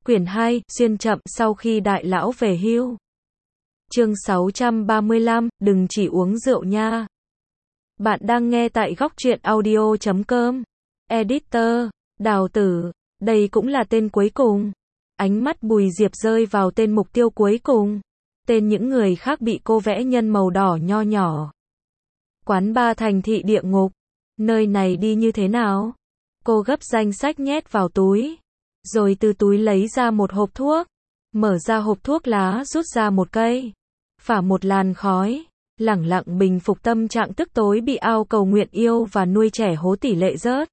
Quyển 2, xuyên chậm sau khi đại lão về hưu. Chương 635, đừng chỉ uống rượu nha. Bạn đang nghe tại góc truyện audio.com. Editor, Đào Tử, đây cũng là tên cuối cùng. Ánh mắt Bùi Diệp rơi vào tên mục tiêu cuối cùng. Tên những người khác bị cô vẽ nhân màu đỏ nho nhỏ. Quán bar thành thị địa ngục. Nơi này đi như thế nào? Cô gấp danh sách nhét vào túi. Rồi từ túi lấy ra một hộp thuốc. Mở ra hộp thuốc lá, rút ra một cây. Phả một làn khói. Lẳng lặng bình phục tâm trạng tức tối bị ao cầu nguyện yêu và nuôi trẻ hố tỷ lệ rớt.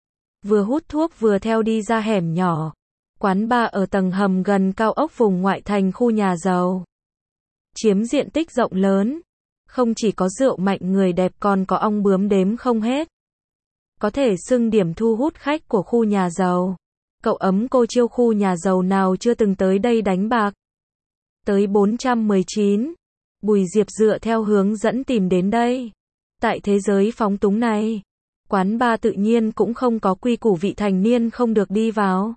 Vừa hút thuốc vừa theo đi ra hẻm nhỏ. Quán bar ở tầng hầm gần cao ốc vùng ngoại thành khu nhà giàu. Chiếm diện tích rộng lớn. Không chỉ có rượu mạnh người đẹp còn có ong bướm đếm không hết. Có thể xưng điểm thu hút khách của khu nhà giàu. Cậu ấm cô chiêu khu nhà giàu nào chưa từng tới đây đánh bạc. Tới 419. Bùi Diệp dựa theo hướng dẫn tìm đến đây. Tại thế giới phóng túng này, quán bar tự nhiên cũng không có quy củ vị thành niên không được đi vào.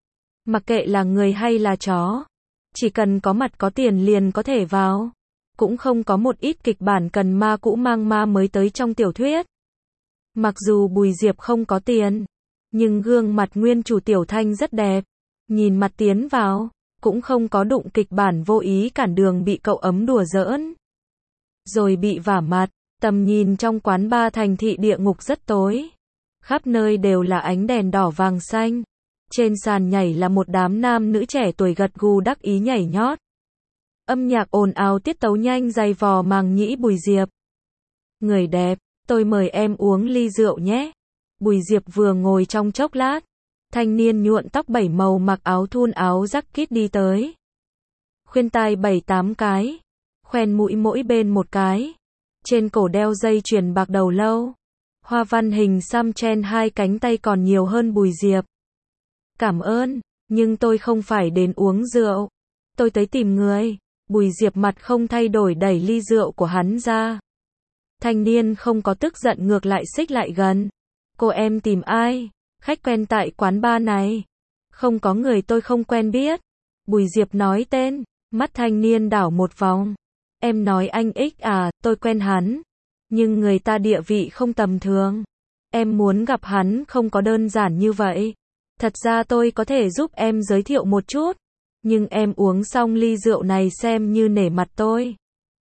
Mặc kệ là người hay là chó, chỉ cần có mặt có tiền liền có thể vào. Cũng không có một ít kịch bản cần ma cũ mang ma mới tới trong tiểu thuyết. Mặc dù Bùi Diệp không có tiền, nhưng gương mặt nguyên chủ Tiểu Thanh rất đẹp. Nhìn mặt tiến vào, cũng không có đụng kịch bản vô ý cản đường bị cậu ấm đùa giỡn. Rồi bị vả mặt, tầm nhìn trong quán bar thành thị địa ngục rất tối. Khắp nơi đều là ánh đèn đỏ vàng xanh. Trên sàn nhảy là một đám nam nữ trẻ tuổi gật gù đắc ý nhảy nhót. Âm nhạc ồn ào tiết tấu nhanh dày vò màng nhĩ Bùi Diệp. Người đẹp, tôi mời em uống ly rượu nhé. Bùi Diệp vừa ngồi trong chốc lát. Thanh niên nhuộn tóc 7 màu mặc áo thun áo jacket đi tới. Khuyên tai 7-8 cái. Khoen mũi mỗi bên một cái. Trên cổ đeo dây chuyền bạc đầu lâu. Hoa văn hình xăm trên hai cánh tay còn nhiều hơn Bùi Diệp. Cảm ơn, nhưng tôi không phải đến uống rượu. Tôi tới tìm người. Bùi Diệp mặt không thay đổi đẩy ly rượu của hắn ra. Thanh niên không có tức giận ngược lại xích lại gần. Cô em tìm ai? Khách quen tại quán bar này. Không có người tôi không quen biết. Bùi Diệp nói tên. Mắt thanh niên đảo một vòng. Em nói anh X à, tôi quen hắn. Nhưng người ta địa vị không tầm thường. Em muốn gặp hắn không có đơn giản như vậy. Thật ra tôi có thể giúp em giới thiệu một chút. Nhưng em uống xong ly rượu này xem như nể mặt tôi.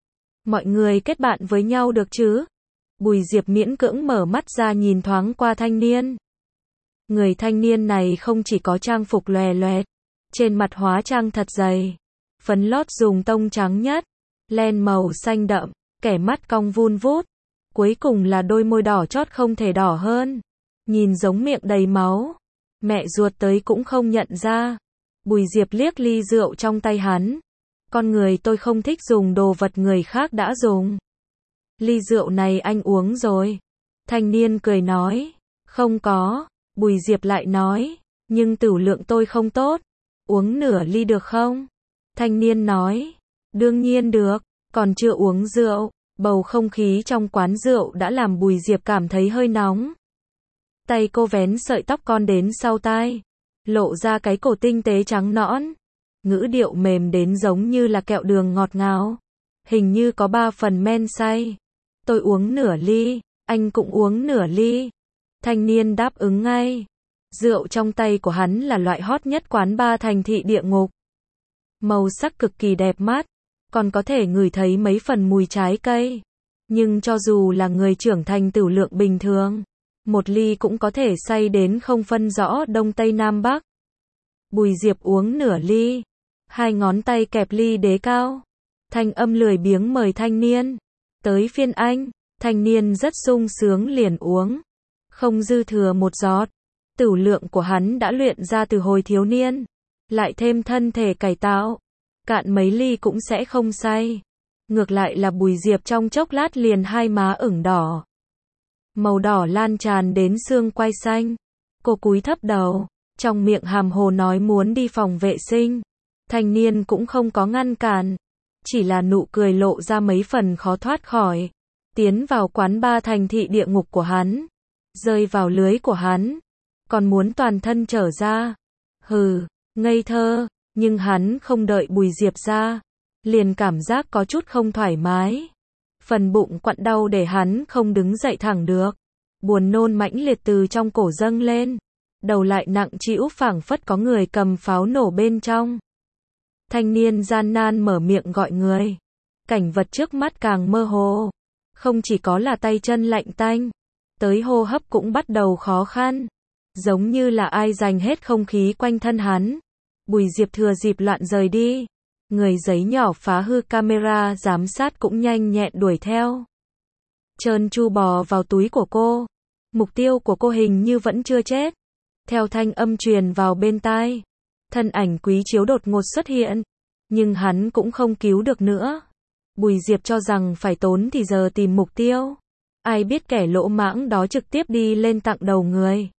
Mọi người kết bạn với nhau được chứ? Bùi Diệp miễn cưỡng mở mắt ra nhìn thoáng qua thanh niên. Người thanh niên này không chỉ có trang phục lòe loẹt, trên mặt hóa trang thật dày, phấn lót dùng tông trắng nhất, len màu xanh đậm, kẻ mắt cong vun vút, cuối cùng là đôi môi đỏ chót không thể đỏ hơn, nhìn giống miệng đầy máu, mẹ ruột tới cũng không nhận ra. Bùi Diệp liếc ly rượu trong tay hắn, con người tôi không thích dùng đồ vật người khác đã dùng. Ly rượu này anh uống rồi. Thanh niên cười nói, không có. Bùi Diệp lại nói, nhưng tửu lượng tôi không tốt. Uống nửa ly được không? Thanh niên nói, đương nhiên được, còn chưa uống rượu. Bầu không khí trong quán rượu đã làm Bùi Diệp cảm thấy hơi nóng. Tay cô vén sợi tóc con đến sau tai, lộ ra cái cổ tinh tế trắng nõn. Ngữ điệu mềm đến giống như là kẹo đường ngọt ngào. Hình như có 3 phần men say. Tôi uống nửa ly, anh cũng uống nửa ly. Thanh niên đáp ứng ngay. Rượu trong tay của hắn là loại hot nhất quán bar thành thị địa ngục. Màu sắc cực kỳ đẹp mắt, còn có thể ngửi thấy mấy phần mùi trái cây. Nhưng cho dù là người trưởng thành tửu lượng bình thường, một ly cũng có thể say đến không phân rõ đông tây nam bắc. Bùi Diệp uống nửa ly, 2 ngón tay kẹp ly đế cao. Thanh âm lười biếng mời thanh niên. Tới phiên anh. Thanh niên rất sung sướng liền uống. Không dư thừa một giọt. Tửu lượng của hắn đã luyện ra từ hồi thiếu niên. Lại thêm thân thể cải tạo. Cạn mấy ly cũng sẽ không say. Ngược lại là Bùi Diệp trong chốc lát liền hai má ửng đỏ. Màu đỏ lan tràn đến xương quai xanh. Cô cúi thấp đầu. Trong miệng hàm hồ nói muốn đi phòng vệ sinh. Thanh niên cũng không có ngăn cản. Chỉ là nụ cười lộ ra mấy phần khó thoát khỏi. Tiến vào quán bar thành thị địa ngục của hắn. Rơi vào lưới của hắn. Còn muốn toàn thân trở ra. Hừ, ngây thơ, nhưng hắn không đợi Bùi Diệp ra, liền cảm giác có chút không thoải mái. Phần bụng quặn đau để hắn không đứng dậy thẳng được. Buồn nôn mãnh liệt từ trong cổ dâng lên. Đầu lại nặng trĩu phảng phất có người cầm pháo nổ bên trong. Thanh niên gian nan mở miệng gọi người. Cảnh vật trước mắt càng mơ hồ. Không chỉ có là tay chân lạnh tanh, tới hô hấp cũng bắt đầu khó khăn. Giống như là ai giành hết không khí quanh thân hắn. Bùi Diệp thừa dịp loạn rời đi. Người giấy nhỏ phá hư camera giám sát cũng nhanh nhẹn đuổi theo. Trơn tru bò vào túi của cô. Mục tiêu của cô hình như vẫn chưa chết. Theo thanh âm truyền vào bên tai, thân ảnh Quý Chiếu đột ngột xuất hiện, nhưng hắn cũng không cứu được nữa. Bùi Diệp cho rằng phải tốn thì giờ tìm mục tiêu. Ai biết kẻ lỗ mãng đó trực tiếp đi lên tặng đầu người.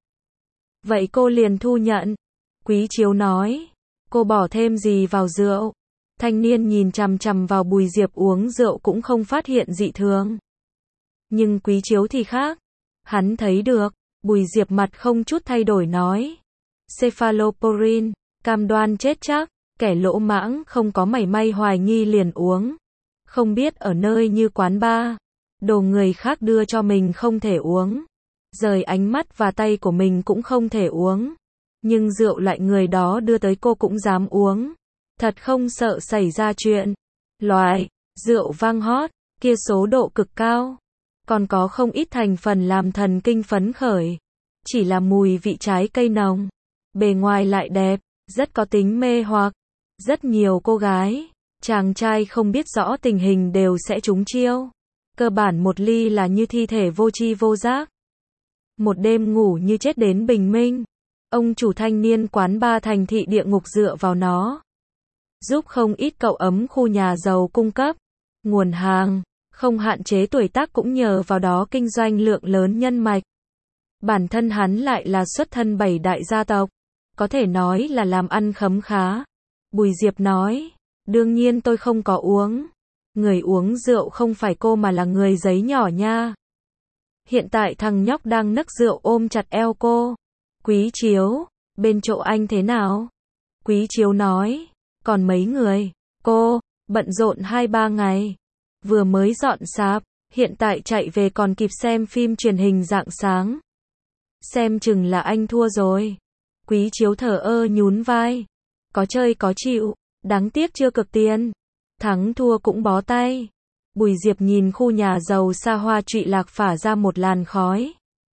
Vậy cô liền thu nhận. Quý Chiếu nói, cô bỏ thêm gì vào rượu? Thanh niên nhìn chằm chằm vào Bùi Diệp uống rượu cũng không phát hiện dị thường. Nhưng Quý Chiếu thì khác. Hắn thấy được. Bùi Diệp mặt không chút thay đổi nói. Cephalosporin, cam đoan chết chắc. Kẻ lỗ mãng không có mảy may hoài nghi liền uống. Không biết ở nơi như quán bar, đồ người khác đưa cho mình không thể uống. Rời ánh mắt và tay của mình cũng không thể uống. Nhưng rượu lại người đó đưa tới cô cũng dám uống. Thật không sợ xảy ra chuyện. Loại rượu vang hót kia số độ cực cao. Còn có không ít thành phần làm thần kinh phấn khởi. Chỉ là mùi vị trái cây nồng. Bề ngoài lại đẹp, rất có tính mê hoặc. Rất nhiều cô gái, chàng trai không biết rõ tình hình đều sẽ trúng chiêu. Cơ bản một ly là như thi thể vô tri vô giác. Một đêm ngủ như chết đến bình minh. Ông chủ thanh niên quán bar thành thị địa ngục dựa vào nó. Giúp không ít cậu ấm khu nhà giàu cung cấp. Nguồn hàng, không hạn chế tuổi tác cũng nhờ vào đó kinh doanh lượng lớn nhân mạch. Bản thân hắn lại là xuất thân 7 đại gia tộc. Có thể nói là làm ăn khấm khá. Bùi Diệp nói, đương nhiên tôi không có uống. Người uống rượu không phải cô mà là người giấy nhỏ nha. Hiện tại thằng nhóc đang nấc rượu ôm chặt eo cô. Quý Chiếu, bên chỗ anh thế nào? Quý Chiếu nói, còn mấy người? Cô, bận rộn 2-3 ngày. Vừa mới dọn sạp, hiện tại chạy về còn kịp xem phim truyền hình rạng sáng. Xem chừng là anh thua rồi. Quý Chiếu thở ơ nhún vai. Có chơi có chịu, đáng tiếc chưa cực tiền. Thắng thua cũng bó tay. Bùi Diệp nhìn khu nhà giàu xa hoa trụy lạc phả ra một làn khói.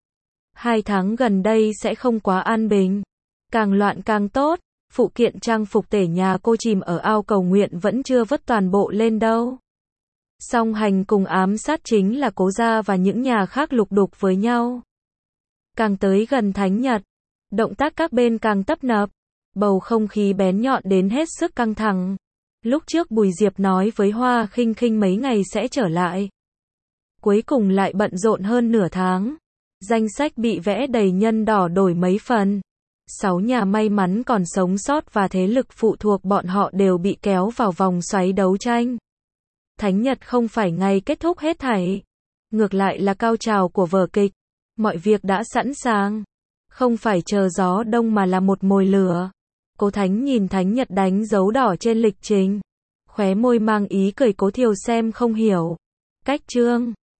2 tháng gần đây sẽ không quá an bình. Càng loạn càng tốt. Phụ kiện trang phục tể nhà cô chìm ở ao cầu nguyện vẫn chưa vớt toàn bộ lên đâu. Song hành cùng ám sát chính là Cố gia và những nhà khác lục đục với nhau. Càng tới gần Thánh Nhật, động tác các bên càng tấp nập. Bầu không khí bén nhọn đến hết sức căng thẳng. Lúc trước Bùi Diệp nói với Hoa Khinh Khinh mấy ngày sẽ trở lại. Cuối cùng lại bận rộn hơn nửa tháng. Danh sách bị vẽ đầy nhân đỏ đổi mấy phần. 6 nhà may mắn còn sống sót và thế lực phụ thuộc bọn họ đều bị kéo vào vòng xoáy đấu tranh. Thánh Nhật không phải ngày kết thúc hết thảy. Ngược lại là cao trào của vở kịch. Mọi việc đã sẵn sàng. Không phải chờ gió đông mà là một mồi lửa. Cố Thánh nhìn Thánh Nhật đánh dấu đỏ trên lịch trình. Khóe môi mang ý cười. Cố Thiều xem không hiểu. Cách chương